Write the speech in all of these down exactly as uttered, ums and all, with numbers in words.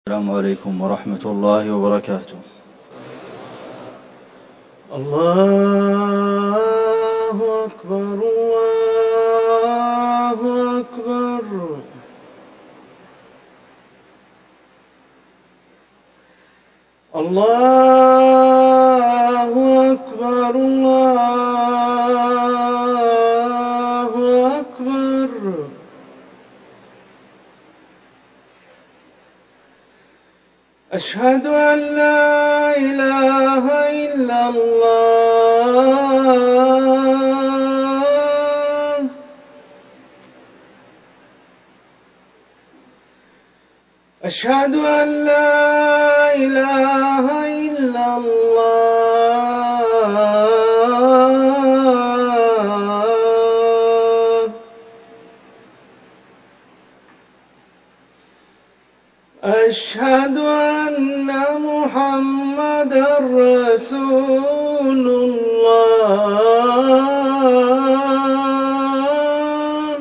السلام عليكم ورحمة الله وبركاته. الله أكبر الله أكبر. الله أكبر الله أكبر. أشهد أن لا إله إلا الله. أشهد أن لا إله إلا الله. أشهد أن محمدًا رسول الله.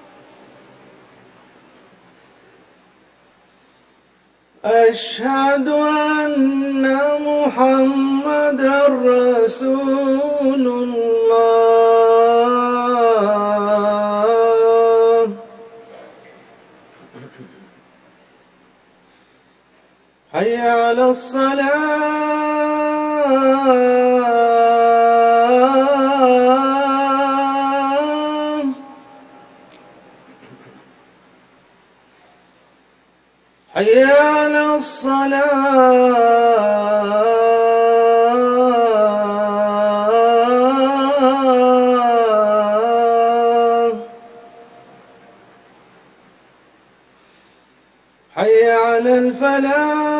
أشهد أن محمدًا رسول الله. حي على الصلاة. حي على الصلاة. حي على الفلاح.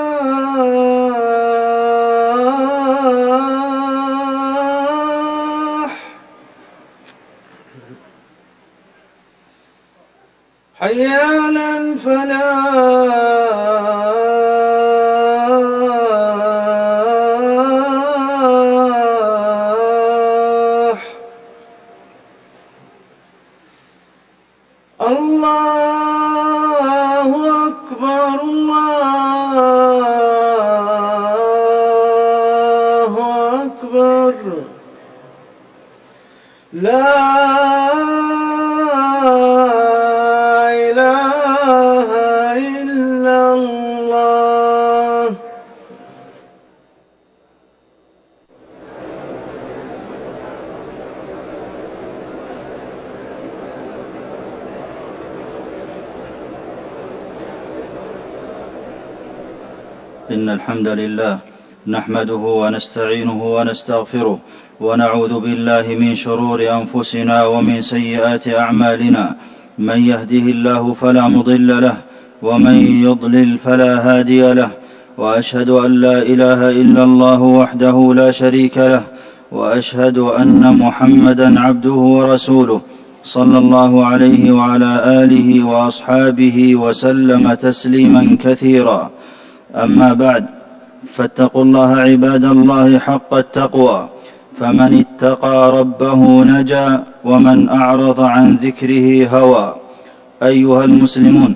حي على الفلاح. الله أكبر الله أكبر. لا إله إلا الله. إن الحمد لله نحمده ونستعينه ونستغفره ونعوذ بالله من شرور أنفسنا ومن سيئات أعمالنا. من يهده الله فلا مضل له ومن يضلل فلا هادي له. وأشهد أن لا إله إلا الله وحده لا شريك له، وأشهد أن محمدًا عبده ورسوله صلى الله عليه وعلى آله وأصحابه وسلم تسليما كثيرا. أما بعد، فاتقوا الله عباد الله حق التقوى، فمن اتقى ربه نجا ومن أعرض عن ذكره هوى. أيها المسلمون،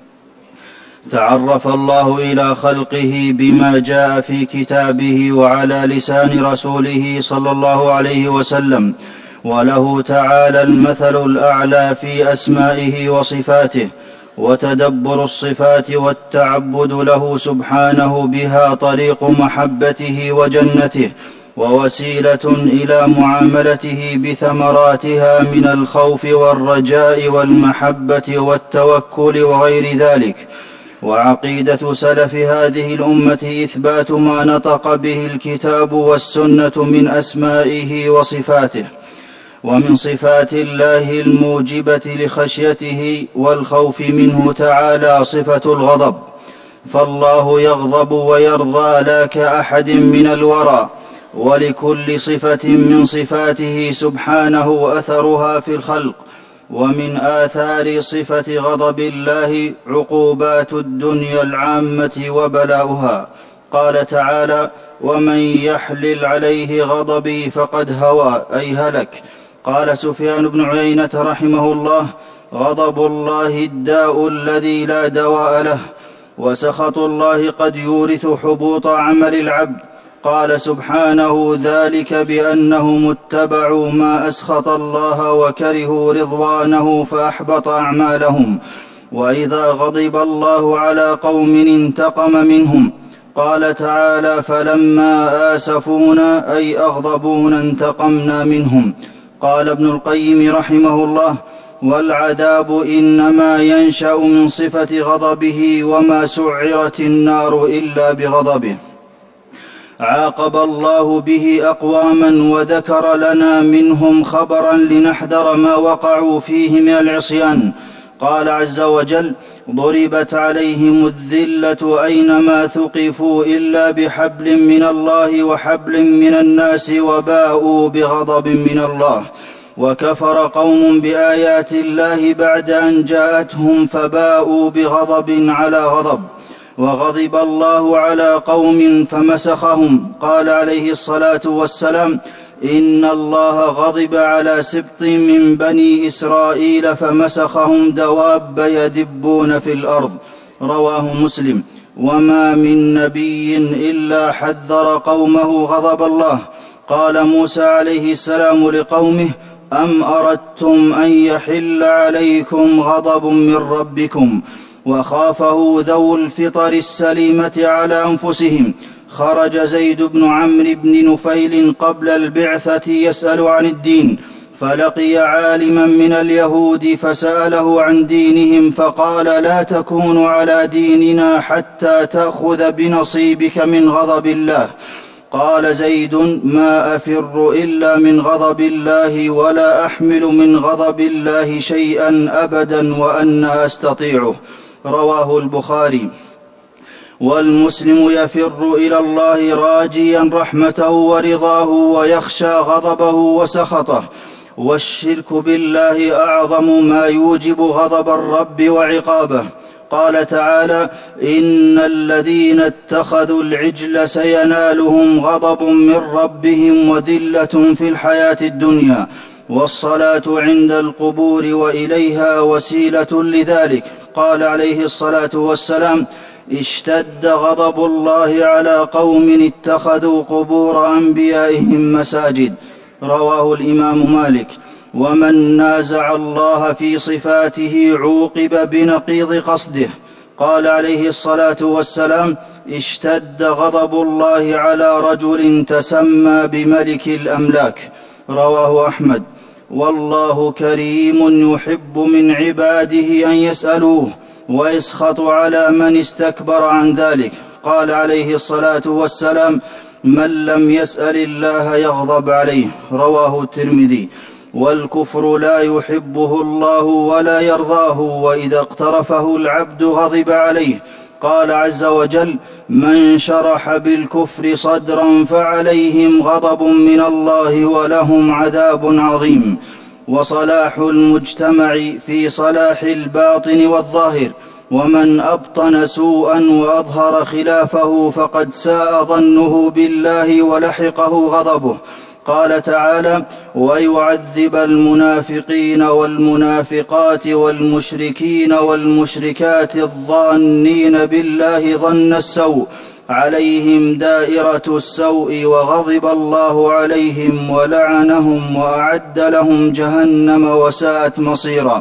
تعرف الله إلى خلقه بما جاء في كتابه وعلى لسان رسوله صلى الله عليه وسلم، وله تعالى المثل الأعلى في أسمائه وصفاته. وتدبر الصفات والتعبد له سبحانه بها طريق محبته وجنته، ووسيلة إلى معاملته بثمراتها من الخوف والرجاء والمحبة والتوكل وغير ذلك. وعقيدة سلف هذه الأمة إثبات ما نطق به الكتاب والسنة من أسمائه وصفاته. ومن صفات الله الموجبة لخشيته والخوف منه تعالى صفة الغضب، فالله يغضب ويرضى لا كأحد من الورى، ولكل صفة من صفاته سبحانه أثرها في الخلق. ومن آثار صفة غضب الله عقوبات الدنيا العامة وبلاؤها. قال تعالى: ومن يحلل عليه غضبي فقد هوى، أي هلك. قال سفيان بن عيينة رحمه الله: غضب الله الداء الذي لا دواء له. وسخط الله قد يورث حبوط عمل العبد. قال سبحانه: ذلك بأنهم اتبعوا ما أسخط الله وكرهوا رضوانه فأحبط أعمالهم. وإذا غضب الله على قوم انتقم منهم. قال تعالى: فلما آسفونا أي أغضبونا انتقمنا منهم. قال ابن القيم رحمه الله: والعذاب إنما ينشأ من صفة غضبه، وما سعرت النار إلا بغضبه. عاقب الله به أقواما وذكر لنا منهم خبرا لنحذر ما وقعوا فيه من العصيان. قال عز وجل: ضربت عليهم الذلة أينما ثقفوا إلا بحبل من الله وحبل من الناس وباءوا بغضب من الله. وكفر قوم بآيات الله بعد أن جاءتهم فباءوا بغضب على غضب. وغضب الله على قوم فمسخهم. قال عليه الصلاة والسلام: إن الله غضب على سبط من بني إسرائيل فمسخهم دواب يدبون في الأرض. رواه مسلم. وما من نبي إلا حذر قومه غضب الله. قال موسى عليه السلام لقومه: أم أردتم أن يحل عليكم غضب من ربكم. وخافه ذو الفطر السليمة على أنفسهم. خرج زيد بن عمرو بن نفيل قبل البعثة يسأل عن الدين، فلقي عالما من اليهود فسأله عن دينهم، فقال: لا تكون على ديننا حتى تأخذ بنصيبك من غضب الله. قال زيد: ما أفر إلا من غضب الله، ولا أحمل من غضب الله شيئا أبدا وأنا أستطيعه. رواه البخاري. والمسلم يفر إلى الله راجيا رحمته ورضاه ويخشى غضبه وسخطه. والشرك بالله أعظم ما يوجب غضب الرب وعقابه. قال تعالى: إن الذين اتخذوا العجل سينالهم غضب من ربهم وذلة في الحياة الدنيا. والصلاة عند القبور وإليها وسيلة لذلك. قال عليه الصلاة والسلام: اشتد غضب الله على قوم اتخذوا قبور أنبيائهم مساجد. رواه الإمام مالك. ومن نازع الله في صفاته عوقب بنقيض قصده. قال عليه الصلاة والسلام: اشتد غضب الله على رجل تسمى بملك الأملاك. رواه أحمد. والله كريم يحب من عباده أن يسألوه، ويسخط على من استكبر عن ذلك. قال عليه الصلاة والسلام: من لم يسأل الله يغضب عليه. رواه الترمذي. والكفر لا يحبه الله ولا يرضاه، وإذا اقترفه العبد غضب عليه. قال عز وجل: من شرح بالكفر صدرا فعليهم غضب من الله ولهم عذاب عظيم. وصلاح المجتمع في صلاح الباطن والظاهر، ومن أبطن سوءا وأظهر خلافه فقد ساء ظنه بالله ولحقه غضبه. قال تعالى: ويعذب المنافقين والمنافقات والمشركين والمشركات الظانين بالله ظن السوء عليهم دائرة السوء، وغضب الله عليهم ولعنهم وأعد لهم جهنم وساءت مصيرا.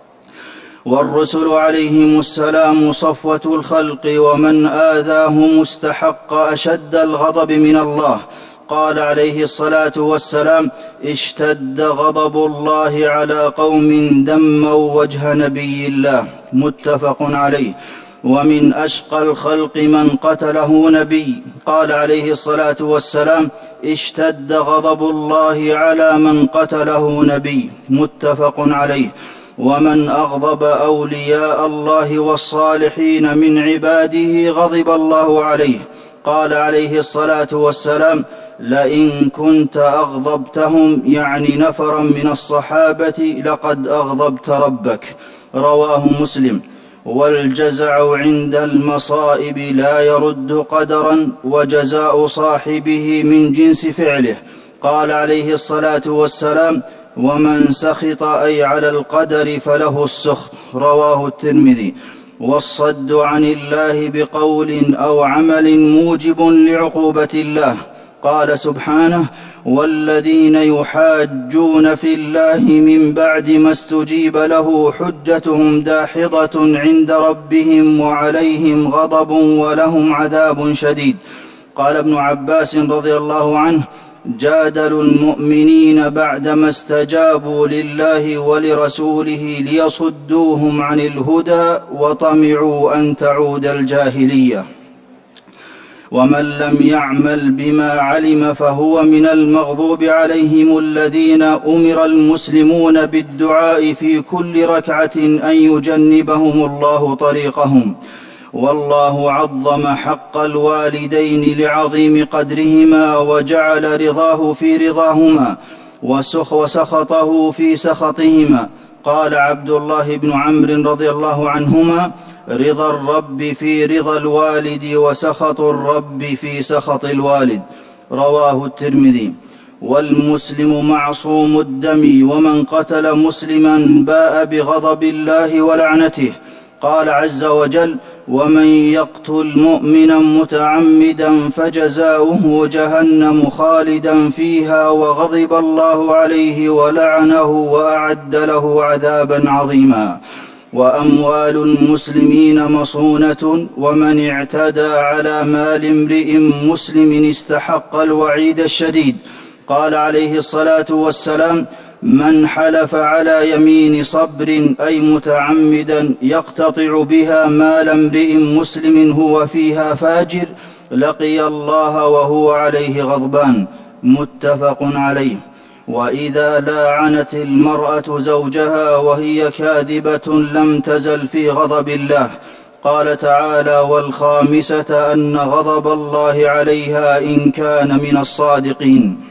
والرسل عليهم السلام صفوة الخلق، ومن آذاهم استحق أشد الغضب من الله. قال عليه الصلاة والسلام: اشتد غضب الله على قوم دموا وجه نبي الله. متفق عليه. ومن أشقى الخلق من قتله نبي. قال عليه الصلاة والسلام: اشتد غضب الله على من قتله نبي. متفق عليه. ومن أغضب أولياء الله والصالحين من عباده غضب الله عليه. قال عليه الصلاة والسلام: لئن كنت أغضبتهم، يعني نفرا من الصحابة، لقد أغضبت ربك. رواه مسلم. والجزع عند المصائب لا يرد قدرا، وجزاء صاحبه من جنس فعله. قال عليه الصلاة والسلام: ومن سخط أي على القدر فله السخط. رواه الترمذي. والصد عن الله بقول أو عمل موجب لعقوبة الله. قال سبحانه: والذين يحاجون في الله من بعد ما استجيب له حجتهم داحضة عند ربهم وعليهم غضب ولهم عذاب شديد. قال ابن عباس رضي الله عنه: جادلوا المؤمنين بعدما استجابوا لله ولرسوله ليصدوهم عن الهدى وطمعوا أن تعود الجاهلية. ومن لم يعمل بما علم فهو من المغضوب عليهم الذين أمر المسلمون بالدعاء في كل ركعة أن يجنبهم الله طريقهم. والله عظم حق الوالدين لعظيم قدرهما وجعل رضاه في رضاهما وسخطه في سخطهما. قال عبد الله بن عمرو رضي الله عنهما: رضا الرب في رضا الوالد وسخط الرب في سخط الوالد. رواه الترمذي. والمسلم معصوم الدم، ومن قتل مسلما باء بغضب الله ولعنته. قال عز وجل: ومن يقتل مؤمنا متعمدا فجزاؤه جهنم خالدا فيها وغضب الله عليه ولعنه وأعد له عذابا عظيما. وأموال المسلمين مصونة، ومن اعتدى على مال امرئ مسلم استحق الوعيد الشديد. قال عليه الصلاة والسلام: من حلف على يمين صبر أي متعمدا يقتطع بها مال امرئ مسلم هو فيها فاجر لقي الله وهو عليه غضبان. متفق عليه. وإذا لاعنت المرأة زوجها وهي كاذبة لم تزل في غضب الله. قال تعالى: والخامسة أن غضب الله عليها إن كان من الصادقين.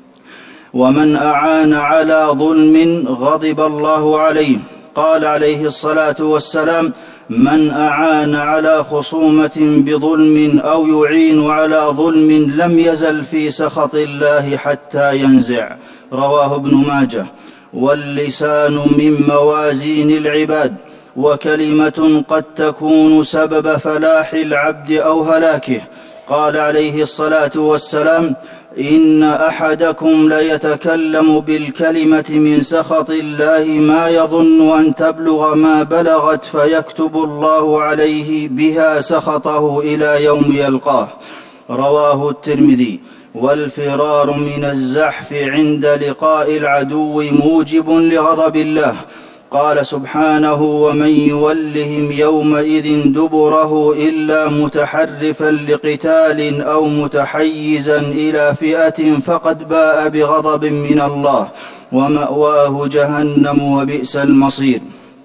ومن أعان على ظلم غضب الله عليه. قال عليه الصلاة والسلام: من أعان على خصومة بظلم أو يعين على ظلم لم يزل في سخط الله حتى ينزع. رواه ابن ماجه. واللسان من موازين العباد، وكلمة قد تكون سبب فلاح العبد أو هلاكه. قال عليه الصلاة والسلام: إن أحدكم ليتكلم بالكلمة من سخط الله ما يظن أن تبلغ ما بلغت فيكتب الله عليه بها سخطه إلى يوم يلقاه. رواه الترمذي. والفرار من الزحف عند لقاء العدو موجب لغضب الله. قال سبحانه: ومن يولهم يومئذ دبره إلا متحرفا لقتال أو متحيزا إلى فئة فقد باء بغضب من الله ومأواه جهنم وبئس المصير.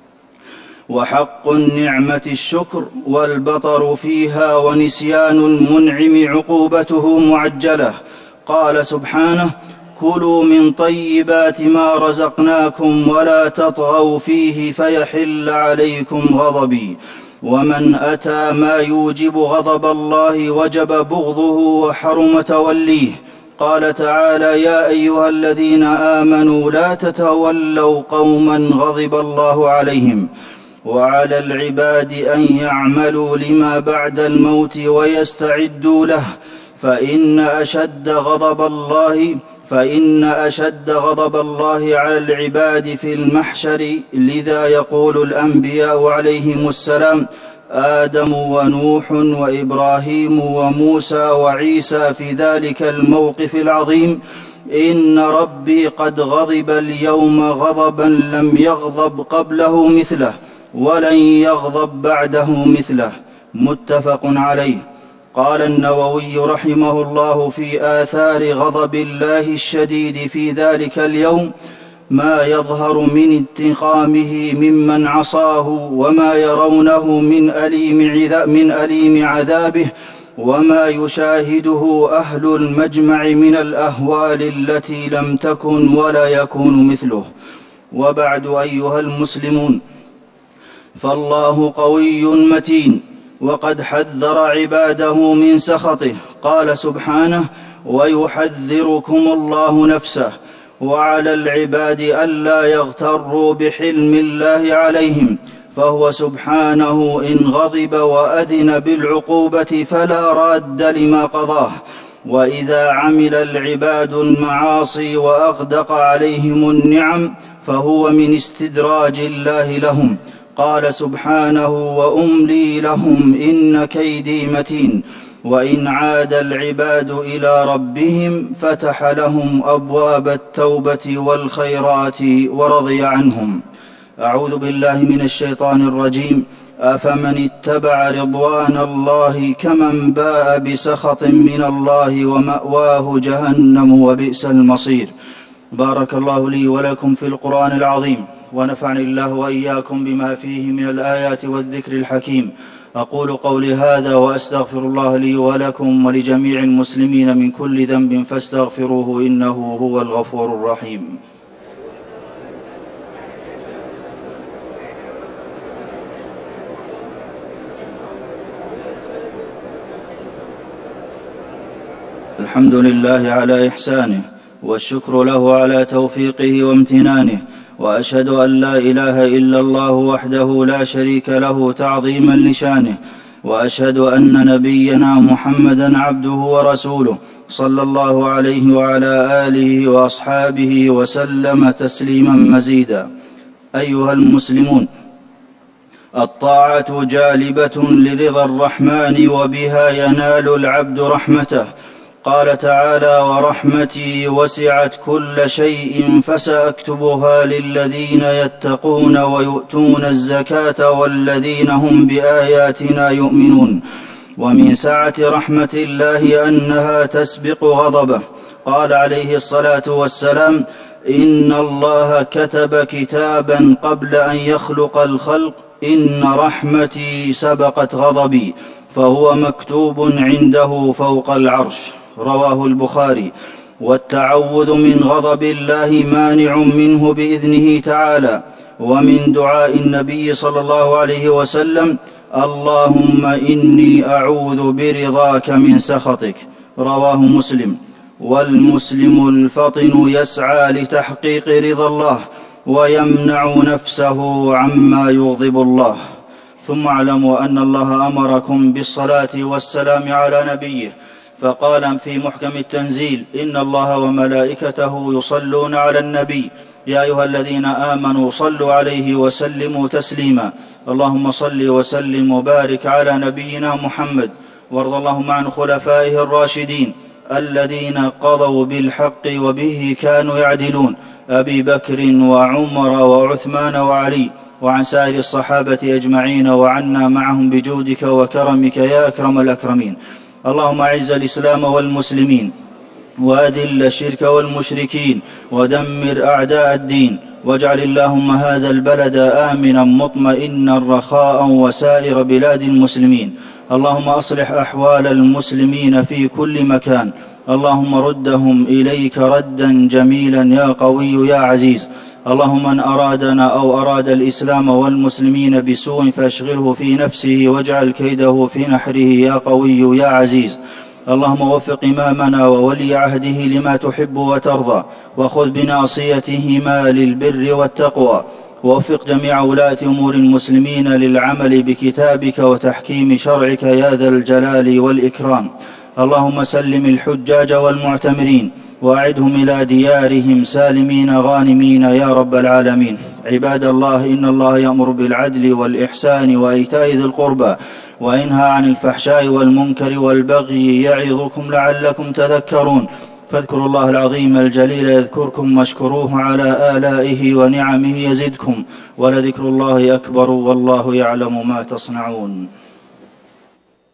وحق النعمة الشكر، والبطر فيها ونسيان المنعم عقوبته معجلة. قال سبحانه: كلوا من طيبات ما رزقناكم ولا تطغوا فيه فيحل عليكم غضبي. ومن أتى ما يوجب غضب الله وجب بغضه وحرم توليه. قال تعالى: يا أيها الذين آمنوا لا تتولوا قوما غضب الله عليهم. وعلى العباد أن يعملوا لما بعد الموت ويستعدوا له، فإن أشد غضب الله فإن أشد غضب الله على العباد في المحشر. لذا يقول الأنبياء عليهم السلام: آدم ونوح وإبراهيم وموسى وعيسى في ذلك الموقف العظيم: إن ربي قد غضب اليوم غضبا لم يغضب قبله مثله ولن يغضب بعده مثله. متفق عليه. قال النووي رحمه الله في آثار غضب الله الشديد في ذلك اليوم: ما يظهر من انتقامه ممن عصاه، وما يرونه من أليم, من أليم عذابه، وما يشاهده أهل المجمع من الأهوال التي لم تكن ولا يكون مثله. وبعد أيها المسلمون، فالله قوي متين، وقد حذر عباده من سخطه. قال سبحانه: ويحذركم الله نفسه. وعلى العباد ألا يغتروا بحلم الله عليهم، فهو سبحانه إن غضب وأذن بالعقوبة فلا راد لما قضاه. وإذا عمل العباد المعاصي وأغدق عليهم النعم فهو من استدراج الله لهم. قال سبحانه: وأملي لهم إن كيدي متين. وإن عاد العباد إلى ربهم فتح لهم أبواب التوبة والخيرات ورضي عنهم. أعوذ بالله من الشيطان الرجيم. أفمن اتبع رضوان الله كمن باء بسخط من الله ومأواه جهنم وبئس المصير. بارك الله لي ولكم في القرآن العظيم، ونفعني الله وإياكم بما فيه من الآيات والذكر الحكيم. أقول قولي هذا وأستغفر الله لي ولكم ولجميع المسلمين من كل ذنب فاستغفروه إنه هو الغفور الرحيم. الحمد لله على إحسانه، والشكر له على توفيقه وامتنانه، وأشهد أن لا إله إلا الله وحده لا شريك له تعظيما لشانه، وأشهد أن نبينا محمدا عبده ورسوله صلى الله عليه وعلى آله وأصحابه وسلم تسليما مزيدا. أيها المسلمون، الطاعة جالبة لرضا الرحمن وبها ينال العبد رحمته. قال تعالى: ورحمتي وسعت كل شيء فسأكتبها للذين يتقون ويؤتون الزكاة والذين هم بآياتنا يؤمنون. ومن سعة رحمة الله أنها تسبق غضبه. قال عليه الصلاة والسلام: إن الله كتب كتابا قبل أن يخلق الخلق إن رحمتي سبقت غضبي، فهو مكتوب عنده فوق العرش. رواه البخاري. والتعوذ من غضب الله مانع منه بإذنه تعالى. ومن دعاء النبي صلى الله عليه وسلم: اللهم إني أعوذ برضاك من سخطك. رواه مسلم. والمسلم الفطن يسعى لتحقيق رضا الله ويمنع نفسه عما يغضب الله. ثم اعلموا أن الله أمركم بالصلاة والسلام على نبيه، فقال في محكم التنزيل: إن الله وملائكته يصلون على النبي يا أيها الذين آمنوا صلوا عليه وسلموا تسليما. اللهم صل وسلم وبارك على نبينا محمد، وارض اللهم عن خلفائه الراشدين الذين قضوا بالحق وبه كانوا يعدلون، أبي بكر وعمر وعثمان وعلي، وعن سائر الصحابة أجمعين، وعنا معهم بجودك وكرمك يا أكرم الأكرمين. اللهم أعز الإسلام والمسلمين، وأذل الشرك والمشركين، ودمر أعداء الدين، واجعل اللهم هذا البلد آمنا مطمئنا رخاء وسائر بلاد المسلمين. اللهم أصلح أحوال المسلمين في كل مكان. اللهم ردهم إليك ردا جميلا يا قوي يا عزيز. اللهم من أرادنا أو أراد الإسلام والمسلمين بسوء فاشغله في نفسه واجعل كيده في نحره يا قوي يا عزيز. اللهم وفق إمامنا وولي عهده لما تحب وترضى، وخذ بناصيتهما للبر والتقوى، ووفق جميع ولاة أمور المسلمين للعمل بكتابك وتحكيم شرعك يا ذا الجلال والإكرام. اللهم سلم الحجاج والمعتمرين وأعدهم إلى ديارهم سالمين غانمين يا رب العالمين. عباد الله، إن الله يأمر بالعدل والإحسان وإيتاء ذي القربى وينهى عن الفحشاء والمنكر والبغي يعظكم لعلكم تذكرون. فاذكروا الله العظيم الجليل يذكركم، واشكروه على آلائه ونعمه يزدكم، ولذكر الله أكبر والله يعلم ما تصنعون.